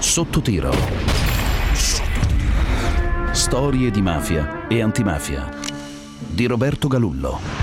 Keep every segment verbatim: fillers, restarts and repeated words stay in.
Sotto tiro. Storie di mafia e antimafia di Roberto Galullo.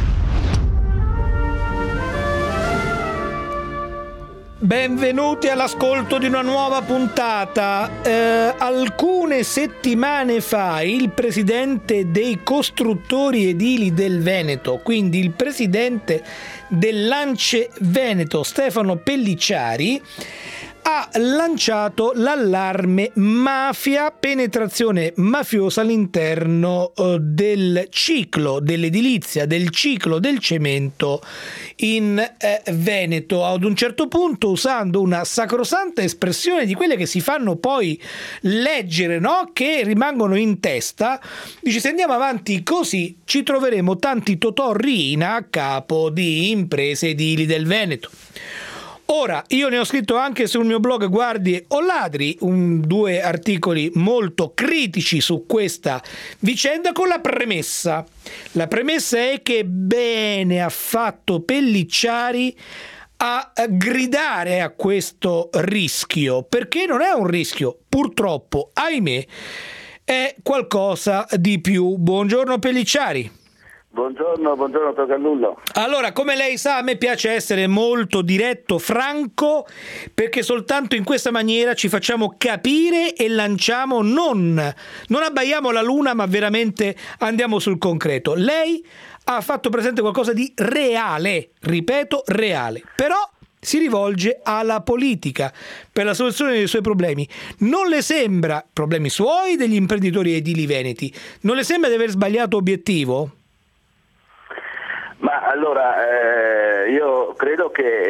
Benvenuti all'ascolto di una nuova puntata. Eh, alcune settimane fa il presidente dei costruttori edili del Veneto, quindi il presidente dell'Ance Veneto, Stefano Pellicciari, ha lanciato l'allarme mafia, penetrazione mafiosa all'interno eh, del ciclo dell'edilizia, del ciclo del cemento in eh, Veneto. Ad un certo punto, usando una sacrosanta espressione di quelle che si fanno poi leggere, no? Che rimangono in testa, dice: se andiamo avanti così ci troveremo tanti Totò Riina a capo di imprese edili del Veneto. Ora, io ne ho scritto anche sul mio blog Guardie o Ladri un, due articoli molto critici su questa vicenda, con la premessa. La premessa è che bene ha fatto Pellicciari a gridare a questo rischio, perché non è un rischio, purtroppo, ahimè, è qualcosa di più. Buongiorno Pellicciari. Buongiorno, buongiorno dottor Galullo. Allora, come lei sa, a me piace essere molto diretto, franco, perché soltanto in questa maniera ci facciamo capire e lanciamo, non, non abbaiamo la luna, ma veramente andiamo sul concreto. Lei ha fatto presente qualcosa di reale, ripeto, reale, però si rivolge alla politica per la soluzione dei suoi problemi. Non le sembra, problemi suoi, degli imprenditori edili veneti, non le sembra di aver sbagliato obiettivo? Ma allora, eh, io credo che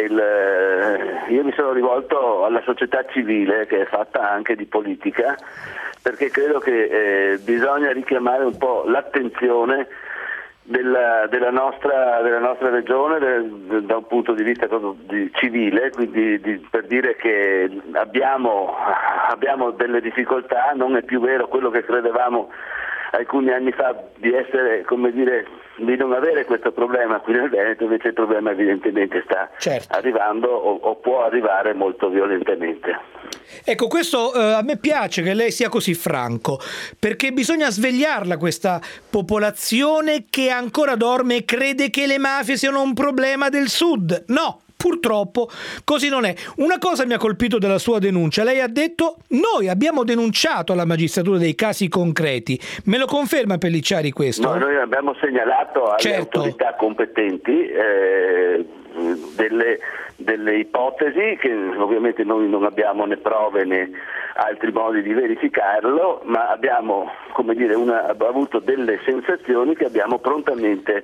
il, io mi sono rivolto alla società civile, che è fatta anche di politica, perché credo che eh, bisogna richiamare un po' l'attenzione della, della, nostra, della nostra regione del, del, da un punto di vista proprio di, civile, quindi di, per dire che abbiamo, abbiamo delle difficoltà. Non è più vero quello che credevamo alcuni anni fa di essere, come dire, di non avere questo problema qui nel Veneto, invece il problema evidentemente sta certo. arrivando o, o può arrivare molto violentemente. Ecco, questo eh, a me piace che lei sia così franco, perché bisogna svegliarla questa popolazione che ancora dorme e crede che le mafie siano un problema del sud. No! Purtroppo così non è. Una cosa mi ha colpito della sua denuncia. Lei ha detto: noi abbiamo denunciato alla magistratura dei casi concreti. Me lo conferma Pellicciari questo? No, noi abbiamo segnalato alle certo. autorità competenti eh, delle, delle ipotesi che ovviamente noi non abbiamo né prove né altri modi di verificarlo, ma abbiamo, come dire, una, avuto delle sensazioni che abbiamo prontamente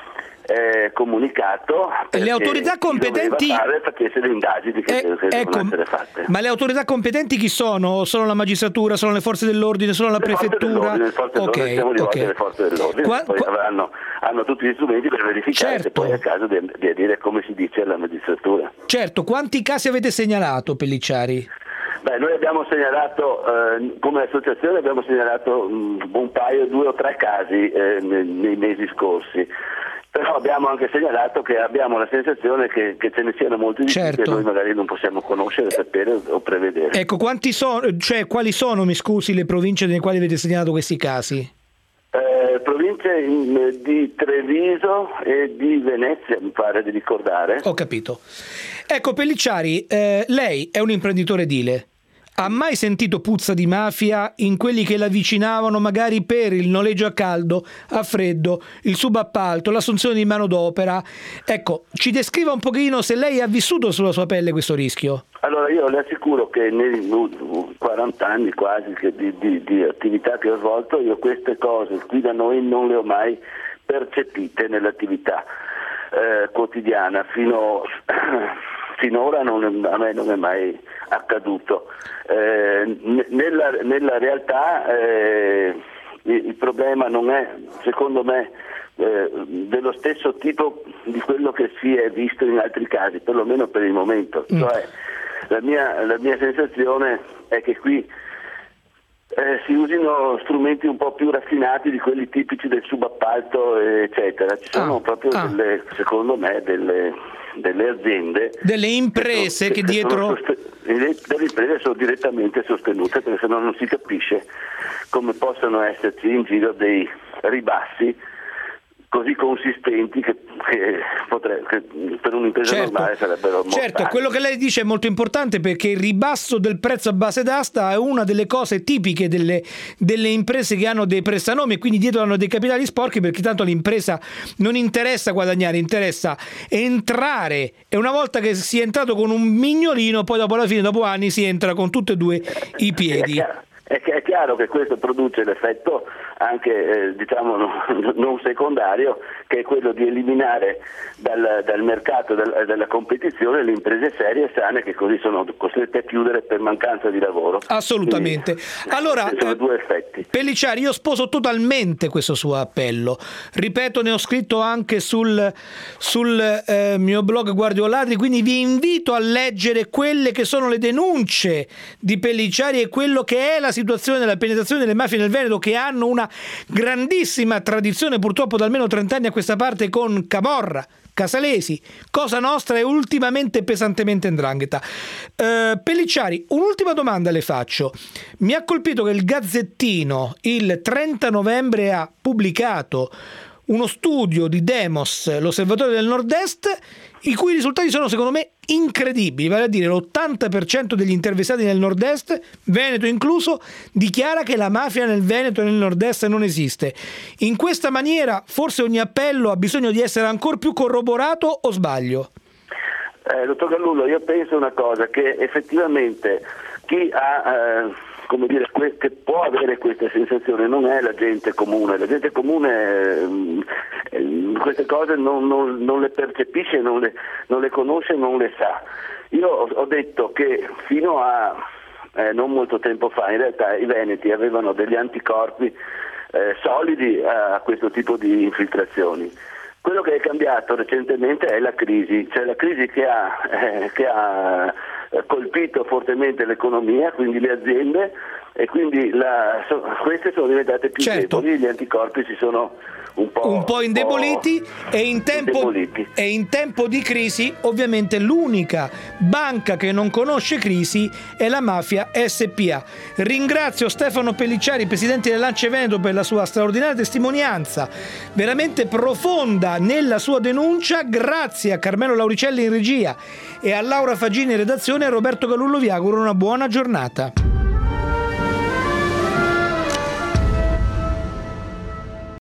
Eh, comunicato. Le autorità competenti fare perché se le indagini che, eh, che ecco, devono essere fatte. Ma le autorità competenti chi sono? Sono la magistratura, sono le forze dell'ordine, sono la le prefettura? Le forze dell'ordine, okay, siamo rivolti okay. alle forze dell'ordine, qua, poi qua... avranno, hanno tutti gli strumenti per verificare certo. se poi è il caso di, di dire come si dice alla magistratura. Certo, quanti casi avete segnalato, Pellicciari? Beh, noi abbiamo segnalato, eh, come associazione abbiamo segnalato um, un paio, due o tre casi eh, nei, nei mesi scorsi. Però abbiamo anche segnalato che abbiamo la sensazione che, che ce ne siano molti di certo. più che noi magari non possiamo conoscere, sapere o prevedere. Ecco, quanti sono, cioè quali sono, mi scusi, le province nelle quali avete segnalato questi casi? Eh, province in, di Treviso e di Venezia, mi pare di ricordare. Ho capito. Ecco Pellicciari, eh, lei è un imprenditore edile. Ha mai sentito puzza di mafia in quelli che l'avvicinavano magari per il noleggio a caldo, a freddo, il subappalto, l'assunzione di manodopera? Ecco, ci descriva un pochino se lei ha vissuto sulla sua pelle questo rischio. Allora io le assicuro che nei quaranta anni quasi che di, di, di attività che ho svolto, io queste cose qui da noi non le ho mai percepite nell'attività eh, quotidiana. Fino finora non, a me non è mai accaduto. Eh, nella, nella realtà eh, il, il problema non è, secondo me, eh, dello stesso tipo di quello che si è visto in altri casi, perlomeno per il momento. Mm. Cioè, la mia, la mia sensazione è che qui eh, si usino strumenti un po' più raffinati di quelli tipici del subappalto, eccetera. Ci sono ah, proprio ah. delle, secondo me, delle, delle aziende, delle imprese che, che, che dietro soste- delle imprese sono direttamente sostenute, perché se no non si capisce come possono esserci in giro dei ribassi così consistenti che, che, potre, che per un'impresa certo, normale sarebbero mortali. Certo, quello che lei dice è molto importante, perché il ribasso del prezzo a base d'asta è una delle cose tipiche delle, delle imprese che hanno dei prestanomi e quindi dietro hanno dei capitali sporchi, perché tanto l'impresa non interessa guadagnare, interessa entrare, e una volta che si è entrato con un mignolino, poi dopo alla fine, dopo anni, si entra con tutti e due i piedi. È, è chiaro che questo produce l'effetto anche eh, diciamo non, non secondario, che è quello di eliminare dal, dal mercato dal, dalla competizione le imprese serie e sane, che così sono costrette a chiudere per mancanza di lavoro. Assolutamente. Quindi, allora, sono eh, due effetti. Pellicciari, io sposo totalmente questo suo appello. Ripeto, ne ho scritto anche sul, sul eh, mio blog Guardioladri, quindi vi invito a leggere quelle che sono le denunce di Pellicciari e quello che è la situazione della penetrazione delle mafie nel Veneto, che hanno una grandissima tradizione purtroppo da almeno trenta anni a questa parte, con Camorra, Casalesi, Cosa Nostra e ultimamente pesantemente 'ndrangheta. Uh, Pellicciari, un'ultima domanda le faccio. Mi ha colpito che il Gazzettino il trenta novembre ha pubblicato uno studio di Demos, l'Osservatorio del Nord-Est, i cui risultati sono secondo me incredibili, vale a dire l'ottanta per cento degli intervistati nel Nord-Est, Veneto incluso, dichiara che la mafia nel Veneto e nel Nord-Est non esiste. In questa maniera forse ogni appello ha bisogno di essere ancora più corroborato, o sbaglio? Eh, dottor Gallullo, io penso una cosa, che effettivamente chi ha eh, come dire, que- che può avere questa sensazione non è la gente comune. La gente comune eh, queste cose non, non, non le percepisce, non le, non le conosce, non le sa. Io ho, ho detto che fino a eh, non molto tempo fa in realtà i veneti avevano degli anticorpi eh, solidi a questo tipo di infiltrazioni. Quello che è cambiato recentemente è la crisi, cioè la crisi che ha, eh, che ha colpito fortemente l'economia, quindi le aziende, e quindi la, so, queste sono diventate più certo. deboli, gli anticorpi si sono un po', un po' indeboliti, un po' e, in tempo, indeboliti. e in tempo di crisi ovviamente l'unica banca che non conosce crisi è la Mafia S P A. Ringrazio Stefano Pellicciari, presidente dell'A N C E Veneto, per la sua straordinaria testimonianza, veramente profonda nella sua denuncia. Grazie a Carmelo Lauricelli in regia e a Laura Fagini in redazione, e a Roberto Gallullo vi auguro una buona giornata.